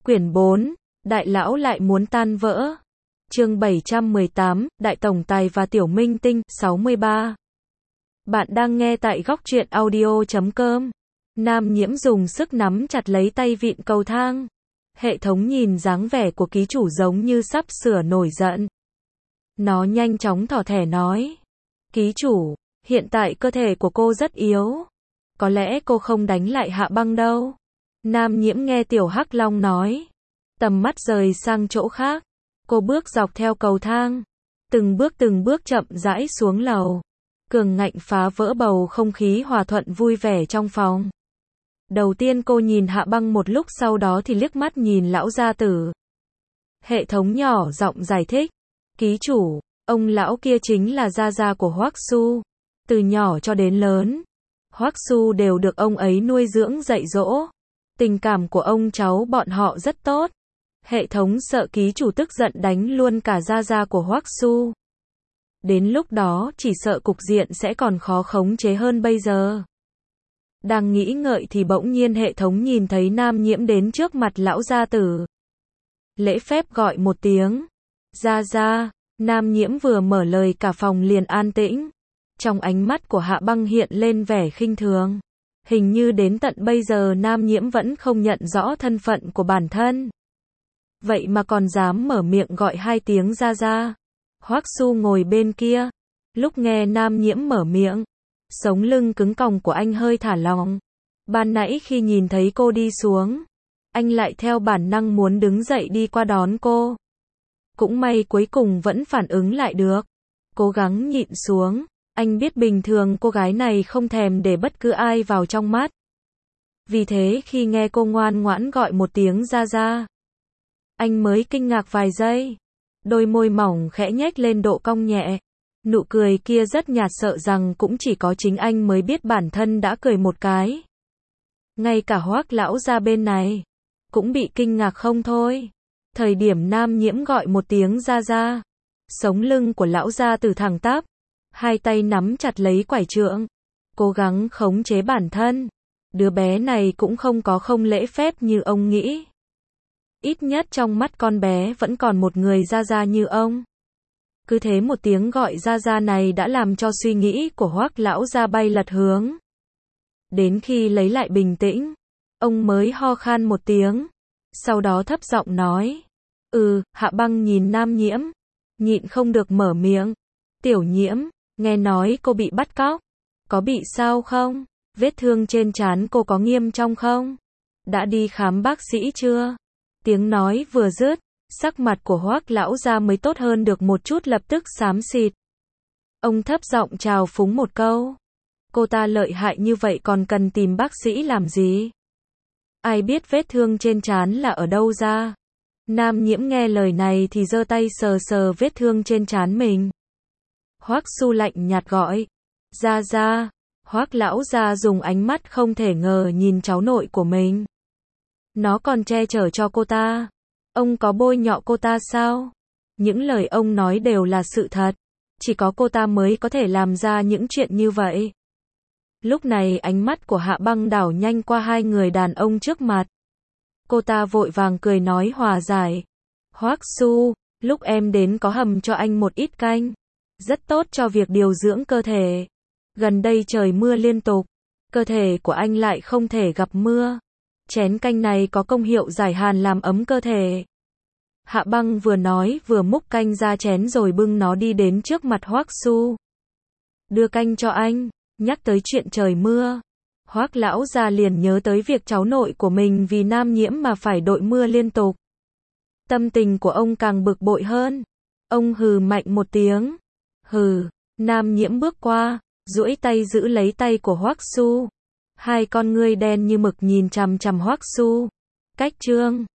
Quyển 4, Đại lão lại muốn tan vỡ. Chương 718, Đại tổng tài và tiểu minh tinh, 63. Bạn đang nghe tại góc truyện audio.com. Nam Nhiễm dùng sức nắm chặt lấy tay vịn cầu thang. Hệ thống nhìn dáng vẻ của ký chủ giống như sắp sửa nổi giận. Nó nhanh chóng thỏ thẻ nói. Ký chủ, hiện tại cơ thể của cô rất yếu. Có lẽ cô không đánh lại Hạ Băng đâu. Nam Nhiễm nghe Tiểu Hắc Long nói. Tầm mắt rời sang chỗ khác. Cô bước dọc theo cầu thang. Từng bước chậm rãi xuống lầu. Cường ngạnh phá vỡ bầu không khí hòa thuận vui vẻ trong phòng. Đầu tiên cô nhìn Hạ Băng một lúc, sau đó thì liếc mắt nhìn lão gia tử. Hệ thống nhỏ giọng giải thích. Ký chủ, ông lão kia chính là gia gia của Hoắc Su. Từ nhỏ cho đến lớn, Hoắc Su đều được ông ấy nuôi dưỡng dạy dỗ. Tình cảm của ông cháu bọn họ rất tốt. Hệ thống sợ ký chủ tức giận đánh luôn cả gia gia của Hoắc Su. Đến lúc đó chỉ sợ cục diện sẽ còn khó khống chế hơn bây giờ. Đang nghĩ ngợi thì bỗng nhiên hệ thống nhìn thấy Nam Nhiễm đến trước mặt lão gia tử. Lễ phép gọi một tiếng. Gia gia. Nam Nhiễm vừa mở lời cả phòng liền an tĩnh. Trong ánh mắt của Hạ Băng hiện lên vẻ khinh thường. Hình như đến tận bây giờ Nam Nhiễm vẫn không nhận rõ thân phận của bản thân. Vậy mà còn dám mở miệng gọi hai tiếng gia gia. Hoắc Su ngồi bên kia. Lúc nghe Nam Nhiễm mở miệng, sống lưng cứng còng của anh hơi thả lỏng. Ban nãy khi nhìn thấy cô đi xuống, anh lại theo bản năng muốn đứng dậy đi qua đón cô. Cũng may cuối cùng vẫn phản ứng lại được. Cố gắng nhịn xuống. Anh biết bình thường cô gái này không thèm để bất cứ ai vào trong mắt. Vì thế khi nghe cô ngoan ngoãn gọi một tiếng gia gia, anh mới kinh ngạc vài giây. Đôi môi mỏng khẽ nhếch lên độ cong nhẹ. Nụ cười kia rất nhạt, sợ rằng cũng chỉ có chính anh mới biết bản thân đã cười một cái. Ngay cả Hoắc lão gia bên này cũng bị kinh ngạc không thôi. Thời điểm Nam Nhiễm gọi một tiếng gia gia, sống lưng của lão gia từ thẳng tắp, hai tay nắm chặt lấy quải trượng, cố gắng khống chế bản thân. Đứa bé này cũng không có không lễ phép như ông nghĩ. Ít nhất trong mắt con bé vẫn còn một người gia gia như ông. Cứ thế một tiếng gọi gia gia này đã làm cho suy nghĩ của Hoắc lão gia bay lật hướng. Đến khi lấy lại bình tĩnh, ông mới ho khan một tiếng, sau đó thấp giọng nói. Hạ Băng nhìn Nam Nhiễm, nhịn không được mở miệng. Tiểu Nhiễm, nghe nói cô bị bắt cóc. Có bị sao không? Vết thương trên trán cô có nghiêm trọng không? Đã đi khám bác sĩ chưa? Tiếng nói vừa dứt, sắc mặt của Hoắc lão gia mới tốt hơn được một chút, lập tức xám xịt. Ông thấp giọng chào phúng một câu. Cô ta lợi hại như vậy còn cần tìm bác sĩ làm gì? Ai biết vết thương trên trán là ở đâu ra? Nam Nhiễm nghe lời này thì giơ tay sờ sờ vết thương trên trán mình. Hoắc Su lạnh nhạt gọi. Gia gia. Hoắc lão gia dùng ánh mắt không thể ngờ nhìn cháu nội của mình. Nó còn che chở cho cô ta. Ông có bôi nhọ cô ta sao? Những lời ông nói đều là sự thật. Chỉ có cô ta mới có thể làm ra những chuyện như vậy. Lúc này ánh mắt của Hạ Băng đảo nhanh qua hai người đàn ông trước mặt. Cô ta vội vàng cười nói hòa giải. Hoắc Su, lúc em đến có hầm cho anh một ít canh. Rất tốt cho việc điều dưỡng cơ thể. Gần đây trời mưa liên tục. Cơ thể của anh lại không thể gặp mưa. Chén canh này có công hiệu giải hàn làm ấm cơ thể. Hạ Băng vừa nói vừa múc canh ra chén rồi bưng nó đi đến trước mặt Hoắc Su. Đưa canh cho anh. Nhắc tới chuyện trời mưa, Hoắc lão gia liền nhớ tới việc cháu nội của mình vì Nam Nhiễm mà phải đội mưa liên tục. Tâm tình của ông càng bực bội hơn. Ông hừ mạnh một tiếng. Hừ. Nam Nhiễm bước qua, duỗi tay giữ lấy tay của Hoắc Su. Hai con ngươi đen như mực nhìn chằm chằm Hoắc Su. Cách trương.